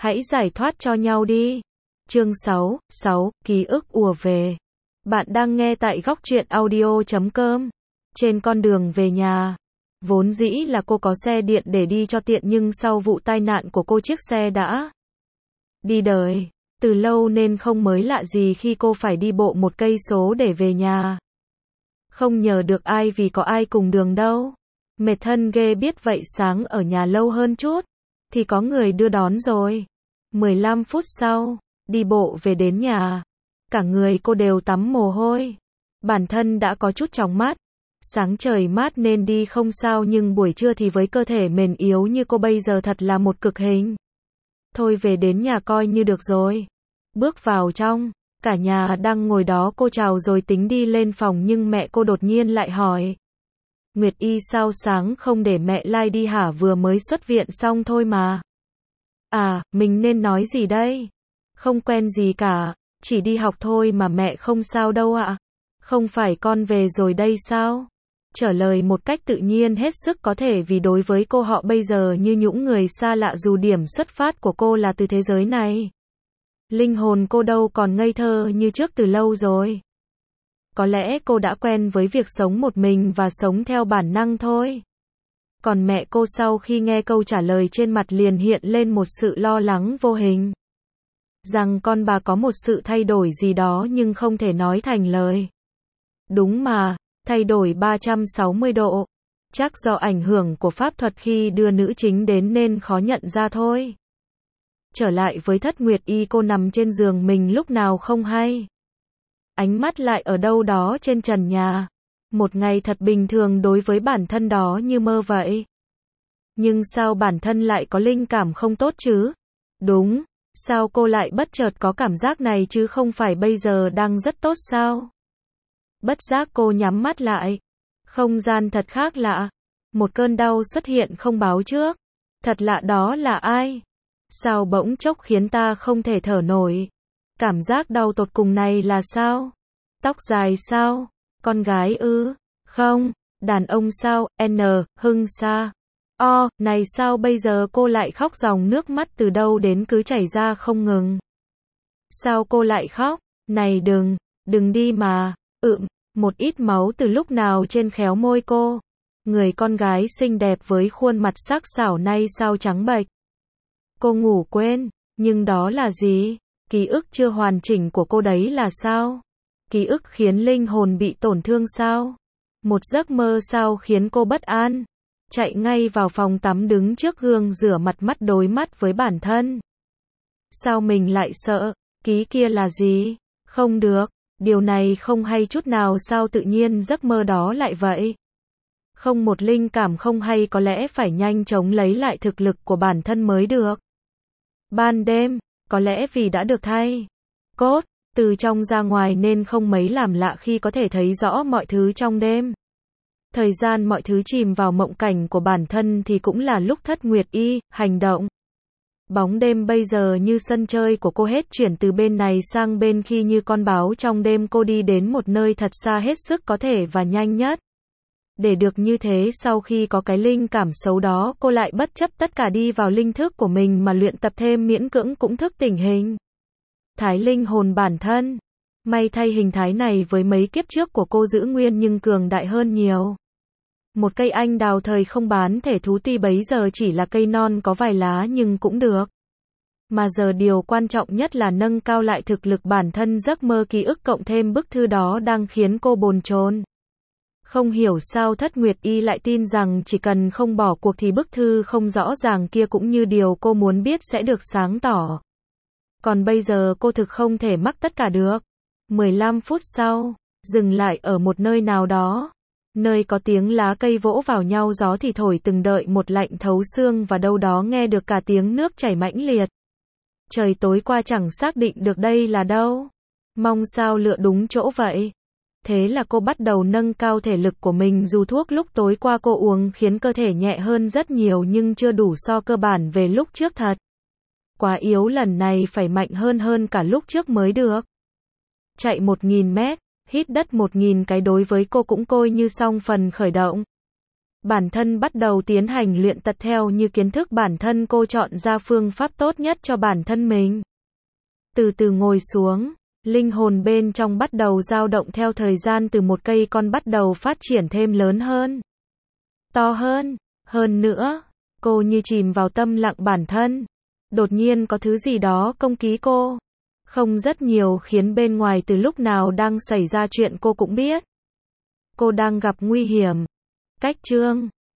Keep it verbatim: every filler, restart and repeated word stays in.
Hãy giải thoát cho nhau đi. Chương sáu, sáu, ký ức ùa về. Bạn đang nghe tại góc truyện audio chấm com. Trên con đường về nhà, vốn dĩ là cô có xe điện để đi cho tiện nhưng sau vụ tai nạn của cô chiếc xe đã đi đời từ lâu nên không mới lạ gì khi cô phải đi bộ một cây số để về nhà. Không nhờ được ai vì có ai cùng đường đâu. Mệt thân ghê biết vậy, sáng ở nhà lâu hơn chút thì có người đưa đón rồi. mười lăm phút sau, đi bộ về đến nhà, cả người cô đều tắm mồ hôi. Bản thân đã có chút chóng mắt. Sáng trời mát nên đi không sao nhưng buổi trưa thì với cơ thể mềm yếu như cô bây giờ thật là một cực hình. Thôi về đến nhà coi như được rồi. Bước vào trong, cả nhà đang ngồi đó, cô chào rồi tính đi lên phòng nhưng mẹ cô đột nhiên lại hỏi. Nguyệt Y sao sáng không để mẹ lai đi hả, vừa mới xuất viện xong thôi mà. À, mình nên nói gì đây? Không quen gì cả, chỉ đi học thôi mà mẹ, không sao đâu ạ. Không phải con về rồi đây sao? Trả lời một cách tự nhiên hết sức có thể vì đối với cô họ bây giờ như những người xa lạ, dù điểm xuất phát của cô là từ thế giới này. Linh hồn cô đâu còn ngây thơ như trước từ lâu rồi. Có lẽ cô đã quen với việc sống một mình và sống theo bản năng thôi. Còn mẹ cô sau khi nghe câu trả lời trên mặt liền hiện lên một sự lo lắng vô hình. Rằng con bà có một sự thay đổi gì đó nhưng không thể nói thành lời. Đúng mà, thay đổi ba trăm sáu mươi độ. Chắc do ảnh hưởng của pháp thuật khi đưa nữ chính đến nên khó nhận ra thôi. Trở lại với Thất Nguyệt Y, cô nằm trên giường mình lúc nào không hay. Ánh mắt lại ở đâu đó trên trần nhà. Một ngày thật bình thường đối với bản thân đó như mơ vậy. Nhưng sao bản thân lại có linh cảm không tốt chứ? Đúng, sao cô lại bất chợt có cảm giác này chứ không phải bây giờ đang rất tốt sao? Bất giác cô nhắm mắt lại. Không gian thật khác lạ. Một cơn đau xuất hiện không báo trước. Thật lạ, đó là ai? Sao bỗng chốc khiến ta không thể thở nổi? Cảm giác đau tột cùng này là sao? Tóc dài sao? Con gái ư? Không. Đàn ông sao? N. Hưng Sa. O. Này sao bây giờ cô lại khóc, dòng nước mắt từ đâu đến cứ chảy ra không ngừng? Sao cô lại khóc? Này đừng, đừng đi mà. Ừm, một ít máu từ lúc nào trên khéo môi cô. Người con gái xinh đẹp với khuôn mặt sắc sảo nay sao trắng bệch. Cô ngủ quên, nhưng đó là gì? Ký ức chưa hoàn chỉnh của cô đấy là sao? Ký ức khiến linh hồn bị tổn thương sao? Một giấc mơ sao khiến cô bất an? Chạy ngay vào phòng tắm, đứng trước gương rửa mặt, mắt đối mắt với bản thân. Sao mình lại sợ? Ký kia là gì? Không được, điều này không hay chút nào, sao tự nhiên giấc mơ đó lại vậy? Không một linh cảm không hay, có lẽ phải nhanh chóng lấy lại thực lực của bản thân mới được. Ban đêm, có lẽ vì đã được thay cốt từ trong ra ngoài nên không mấy làm lạ khi có thể thấy rõ mọi thứ trong đêm. Thời gian mọi thứ chìm vào mộng cảnh của bản thân thì cũng là lúc Thất Nguyệt Y hành động. Bóng đêm bây giờ như sân chơi của cô, hết chuyển từ bên này sang bên khi như con báo trong đêm, cô đi đến một nơi thật xa hết sức có thể và nhanh nhất. Để được như thế, sau khi có cái linh cảm xấu đó, cô lại bất chấp tất cả đi vào linh thức của mình mà luyện tập thêm, miễn cưỡng cũng thức tỉnh hình thái linh hồn bản thân. May thay hình thái này với mấy kiếp trước của cô giữ nguyên nhưng cường đại hơn nhiều. Một cây anh đào thời không bán thể thú, tuy bấy giờ chỉ là cây non có vài lá nhưng cũng được. Mà giờ điều quan trọng nhất là nâng cao lại thực lực bản thân. Giấc mơ ký ức cộng thêm bức thư đó đang khiến cô bồn chồn. Không hiểu sao Thất Nguyệt Y lại tin rằng chỉ cần không bỏ cuộc thì bức thư không rõ ràng kia cũng như điều cô muốn biết sẽ được sáng tỏ. Còn bây giờ cô thực không thể mắc tất cả được. mười lăm phút sau, dừng lại ở một nơi nào đó. Nơi có tiếng lá cây vỗ vào nhau, gió thì thổi từng đợi một, lạnh thấu xương, và đâu đó nghe được cả tiếng nước chảy mãnh liệt. Trời tối qua chẳng xác định được đây là đâu. Mong sao lựa đúng chỗ vậy. Thế là cô bắt đầu nâng cao thể lực của mình, dù thuốc lúc tối qua cô uống khiến cơ thể nhẹ hơn rất nhiều nhưng chưa đủ so cơ bản về lúc trước thật. Quá yếu, lần này phải mạnh hơn hơn cả lúc trước mới được. Chạy một nghìn mét, hít đất một nghìn cái đối với cô cũng coi như xong phần khởi động. Bản thân bắt đầu tiến hành luyện tập theo như kiến thức bản thân cô chọn ra phương pháp tốt nhất cho bản thân mình. Từ từ ngồi xuống, linh hồn bên trong bắt đầu dao động theo thời gian từ một cây con bắt đầu phát triển thêm lớn hơn, to hơn, hơn nữa. Cô như chìm vào tâm lặng bản thân. Đột nhiên có thứ gì đó công kích cô. Không rất nhiều khiến bên ngoài từ lúc nào đang xảy ra chuyện cô cũng biết. Cô đang gặp nguy hiểm. Cách chương